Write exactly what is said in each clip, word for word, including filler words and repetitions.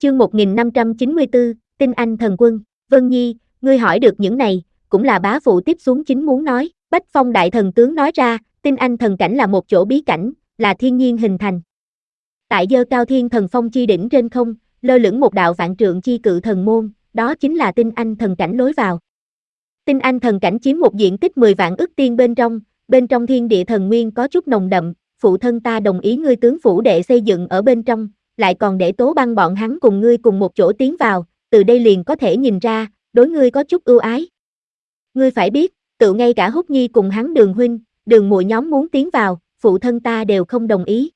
Chương một nghìn năm trăm chín mươi tư, Tinh Anh Thần Quân. Vân Nhi, ngươi hỏi được những này, cũng là bá phụ tiếp xuống chính muốn nói. Bách Phong Đại Thần Tướng nói ra, Tinh Anh Thần Cảnh là một chỗ bí cảnh, là thiên nhiên hình thành. Tại dơ cao thiên thần phong chi đỉnh trên không, lơ lửng một đạo vạn trượng chi cự thần môn, đó chính là Tinh Anh Thần Cảnh lối vào. Tinh Anh Thần Cảnh chiếm một diện tích mười vạn ức tiên bên trong, bên trong thiên địa thần nguyên có chút nồng đậm, phụ thân ta đồng ý ngươi tướng phủ đệ xây dựng ở bên trong, lại còn để Tố Băng bọn hắn cùng ngươi cùng một chỗ tiến vào, từ đây liền có thể nhìn ra, đối ngươi có chút ưu ái. Ngươi phải biết, tự ngay cả Húc Nhi cùng hắn Đường huynh, Đường muội nhóm muốn tiến vào, phụ thân ta đều không đồng ý.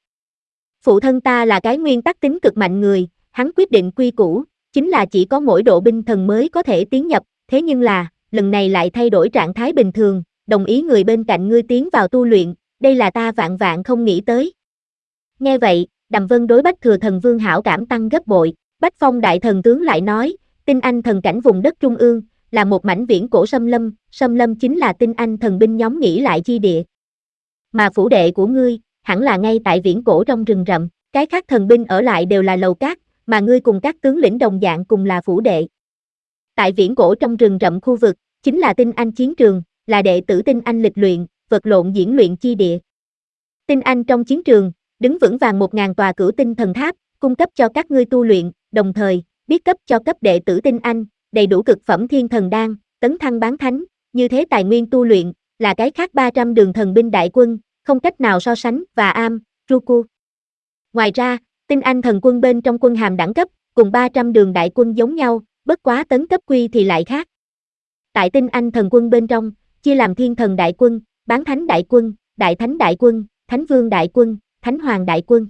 Phụ thân ta là cái nguyên tắc tính cực mạnh người, hắn quyết định quy củ, chính là chỉ có mỗi độ binh thần mới có thể tiến nhập, thế nhưng là, lần này lại thay đổi trạng thái bình thường, đồng ý người bên cạnh ngươi tiến vào tu luyện, đây là ta vạn vạn không nghĩ tới. Nghe vậy, Đàm Vân đối Bách Thừa Thần Vương hảo cảm tăng gấp bội, Bách Phong Đại Thần Tướng lại nói, Tinh Anh Thần Cảnh vùng đất trung ương, là một mảnh viễn cổ xâm lâm, xâm lâm chính là Tinh Anh thần binh nhóm nghỉ lại chi địa. Mà phủ đệ của ngươi, hẳn là ngay tại viễn cổ trong rừng rậm, cái khác thần binh ở lại đều là lầu cát, mà ngươi cùng các tướng lĩnh đồng dạng cùng là phủ đệ. Tại viễn cổ trong rừng rậm khu vực, chính là Tinh Anh chiến trường, là đệ tử Tinh Anh lịch luyện, vật lộn diễn luyện chi địa. Tinh Anh trong chiến trường, đứng vững vàng một ngàn tòa cửu tinh thần tháp, cung cấp cho các ngươi tu luyện, đồng thời, biết cấp cho cấp đệ tử Tinh Anh, đầy đủ cực phẩm thiên thần đan, tấn thăng bán thánh, như thế tài nguyên tu luyện, là cái khác ba trăm đường thần binh đại quân, không cách nào so sánh, và am, Ruku. Ngoài ra, Tinh Anh thần quân bên trong quân hàm đẳng cấp, cùng ba trăm đường đại quân giống nhau, bất quá tấn cấp quy thì lại khác. Tại Tinh Anh thần quân bên trong, chia làm thiên thần đại quân, bán thánh đại quân, đại thánh đại quân, thánh vương đại quân, thánh hoàng đại quân.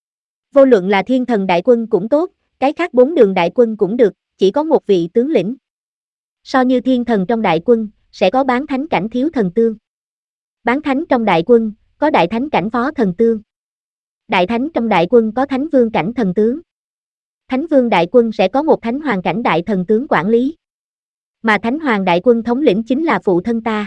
Vô luận là thiên thần đại quân cũng tốt, cái khác bốn đường đại quân cũng được, chỉ có một vị tướng lĩnh. So như thiên thần trong đại quân, sẽ có bán thánh cảnh thiếu thần tương. Bán thánh trong đại quân, có đại thánh cảnh phó thần tương. Đại thánh trong đại quân có thánh vương cảnh thần tướng. Thánh vương đại quân sẽ có một thánh hoàng cảnh đại thần tướng quản lý. Mà thánh hoàng đại quân thống lĩnh chính là phụ thân ta.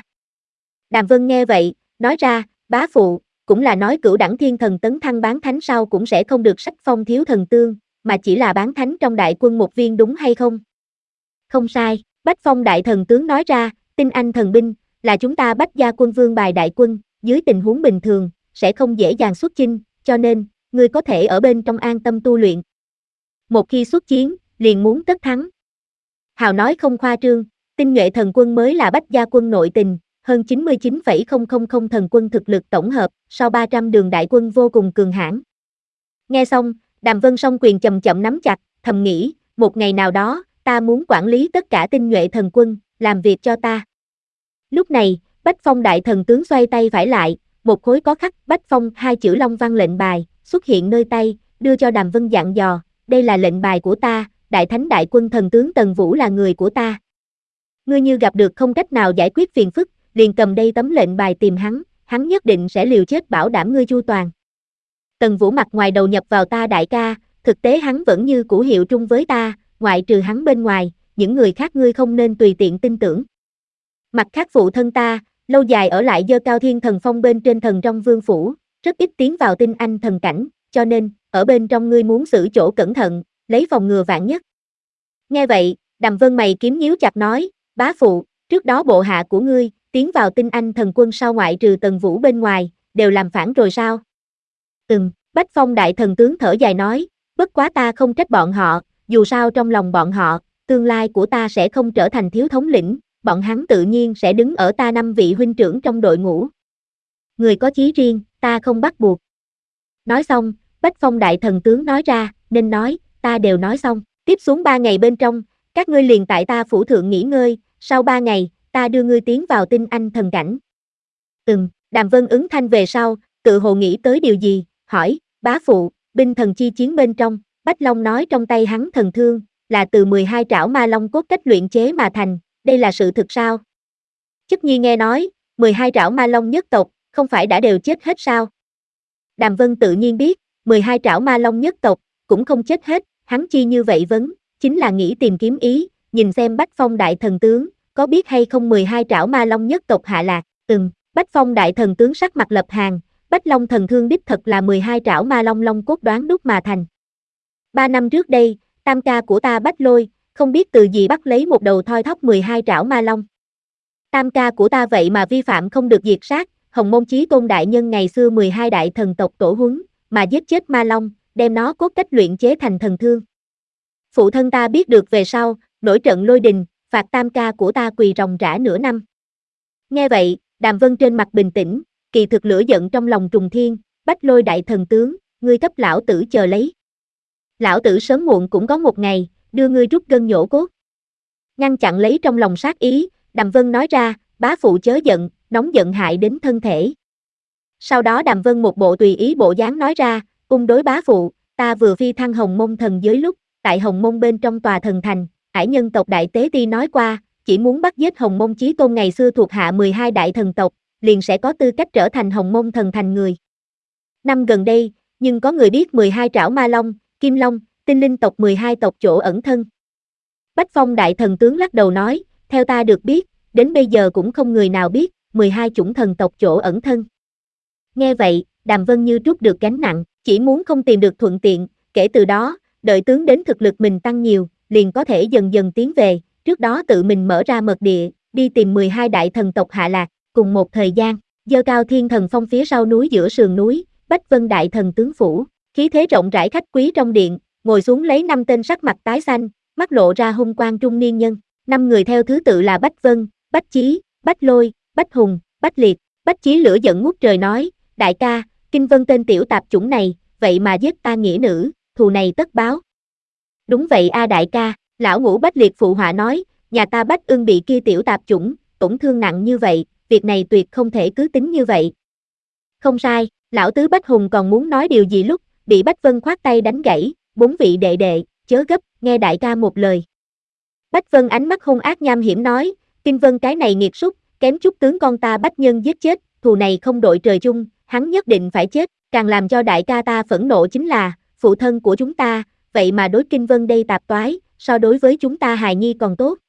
Đàm Vân nghe vậy, nói ra, bá phụ, cũng là nói cửu đẳng thiên thần tấn thăng bán thánh sau cũng sẽ không được sách phong thiếu thần tương, mà chỉ là bán thánh trong đại quân một viên đúng hay không? Không sai, Bách Phong Đại Thần Tướng nói ra, Tinh Anh thần binh, là chúng ta Bách gia quân vương bài đại quân, dưới tình huống bình thường, sẽ không dễ dàng xuất chinh, cho nên, ngươi có thể ở bên trong an tâm tu luyện. Một khi xuất chiến, liền muốn tất thắng. Hào nói không khoa trương, Tinh Nhuệ thần quân mới là Bách gia quân nội tình, hơn chín mươi chín phẩy không không không thần quân thực lực tổng hợp, sau ba trăm đường đại quân vô cùng cường hãn. Nghe xong, Đàm Vân song quyền chậm chậm nắm chặt, thầm nghĩ, một ngày nào đó, ta muốn quản lý tất cả Tinh Nhuệ thần quân, làm việc cho ta. Lúc này, Bách Phong Đại Thần Tướng xoay tay phải lại, một khối có khắc Bách Phong hai chữ long văn lệnh bài, xuất hiện nơi tay, đưa cho Đàm Vân dặn dò, đây là lệnh bài của ta, Đại Thánh Đại Quân Thần Tướng Tần Vũ là người của ta. Ngươi như gặp được không cách nào giải quyết phiền phức, liền cầm đây tấm lệnh bài tìm hắn, hắn nhất định sẽ liều chết bảo đảm ngươi chu toàn. Tần Vũ mặt ngoài đầu nhập vào ta đại ca, thực tế hắn vẫn như cũ hiệu trung với ta, ngoại trừ hắn bên ngoài, những người khác ngươi không nên tùy tiện tin tưởng. Mặt khác phụ thân ta, lâu dài ở lại dơ cao thiên thần phong bên trên thần trong vương phủ, rất ít tiến vào Tinh Anh thần cảnh, cho nên, ở bên trong ngươi muốn xử chỗ cẩn thận, lấy phòng ngừa vạn nhất. Nghe vậy, Đàm Vân mày kiếm nhíu chặt nói, bá phụ, trước đó bộ hạ của ngươi, tiến vào Tinh Anh thần quân sau ngoại trừ Tần Vũ bên ngoài, đều làm phản rồi sao? Ừm, Bách Phong Đại Thần Tướng thở dài nói, bất quá ta không trách bọn họ, dù sao trong lòng bọn họ, tương lai của ta sẽ không trở thành thiếu thống lĩnh, bọn hắn tự nhiên sẽ đứng ở ta năm vị huynh trưởng trong đội ngũ. Người có chí riêng, ta không bắt buộc. Nói xong, Bách Phong Đại Thần Tướng nói ra, nên nói, ta đều nói xong, tiếp xuống ba ngày bên trong, các ngươi liền tại ta phủ thượng nghỉ ngơi, sau ba ngày, ta đưa ngươi tiến vào Tinh Anh thần cảnh. Ừm, Đàm Vân ứng thanh về sau, tự hồ nghĩ tới điều gì, hỏi, bá phụ, binh thần chi chiến bên trong, Bách Long nói trong tay hắn thần thương, là từ mười hai trảo ma long cốt cách luyện chế mà thành, đây là sự thực sao? Chức Nhi nghe nói, mười hai trảo ma long nhất tộc, không phải đã đều chết hết sao? Đàm Vân tự nhiên biết, mười hai trảo ma long nhất tộc, cũng không chết hết, hắn chi như vậy vấn, chính là nghĩ tìm kiếm ý, nhìn xem Bách Phong Đại Thần Tướng, có biết hay không mười hai trảo ma long nhất tộc hạ lạc, ừm, Bách Phong Đại Thần Tướng sắc mặt lập hàng, Bách Long thần thương đích thật là mười hai trảo ma long long cốt đoán đúc mà thành. Ba năm trước đây, Tam ca của ta Bách Lôi, không biết từ gì bắt lấy một đầu thoi thóp mười hai trảo ma long. Tam ca của ta vậy mà vi phạm không được diệt sát, Hồng Môn Chí Tôn đại nhân ngày xưa mười hai đại thần tộc tổ huấn, mà giết chết ma long, đem nó cốt cách luyện chế thành thần thương. Phụ thân ta biết được về sau, nổi trận lôi đình, phạt tam ca của ta quỳ ròng rã nửa năm. Nghe vậy, Đàm Vân trên mặt bình tĩnh, kỳ thực lửa giận trong lòng trùng thiên, Bách Lôi đại thần tướng, ngươi cấp lão tử chờ lấy. Lão tử sớm muộn cũng có một ngày, đưa ngươi rút gân nhổ cốt. Ngăn chặn lấy trong lòng sát ý, Đàm Vân nói ra, bá phụ chớ giận, nóng giận hại đến thân thể. Sau đó Đàm Vân một bộ tùy ý bộ dáng nói ra, cung đối bá phụ, ta vừa phi thăng Hồng Môn thần giới lúc, tại Hồng Môn bên trong tòa thần thành, Hải nhân tộc đại tế ti nói qua, chỉ muốn bắt giết Hồng Môn Chí Tôn ngày xưa thuộc hạ mười hai đại thần tộc, liền sẽ có tư cách trở thành Hồng Môn thần thành người. Năm gần đây, nhưng có người biết mười hai trảo ma long, kim long, tinh linh tộc mười hai tộc chỗ ẩn thân. Bách Phong đại thần tướng lắc đầu nói, theo ta được biết, đến bây giờ cũng không người nào biết, mười hai chủng thần tộc chỗ ẩn thân. Nghe vậy, Đàm Vân như trút được gánh nặng, chỉ muốn không tìm được thuận tiện, kể từ đó, đợi tướng đến thực lực mình tăng nhiều, liền có thể dần dần tiến về, trước đó tự mình mở ra mật địa, đi tìm mười hai đại thần tộc hạ lạc, cùng một thời gian, dơ cao thiên thần phong phía sau núi giữa sườn núi, Bách Vân đại thần tướng phủ, khí thế rộng rãi khách quý trong điện, ngồi xuống lấy năm tên sắc mặt tái xanh, mắt lộ ra hung quang trung niên nhân, năm người theo thứ tự là Bách Vân, Bách Chí, Bách Lôi, Bách Hùng, Bách Liệt. Bách Chí lửa giận ngút trời nói, đại ca, Kinh Vân tên tiểu tạp chủng này, vậy mà giết ta nghĩa nữ, thù này tất báo. Đúng vậy a đại ca, lão ngũ Bách Liệt phụ họa nói, nhà ta Bách Ưng bị kia tiểu tạp chủng, tổn thương nặng như vậy, việc này tuyệt không thể cứ tính như vậy. Không sai, lão tứ Bách Hùng còn muốn nói điều gì lúc, bị Bách Vân khoát tay đánh gãy, bốn vị đệ đệ, chớ gấp, nghe đại ca một lời. Bách Vân ánh mắt hung ác nham hiểm nói, Kinh Vân cái này nghiệt súc, kém chút tướng con ta Bách Nhân giết chết, thù này không đội trời chung, hắn nhất định phải chết, càng làm cho đại ca ta phẫn nộ chính là, phụ thân của chúng ta, vậy mà đối Kinh Vân đây tạp toái, so đối với chúng ta hài nhi còn tốt.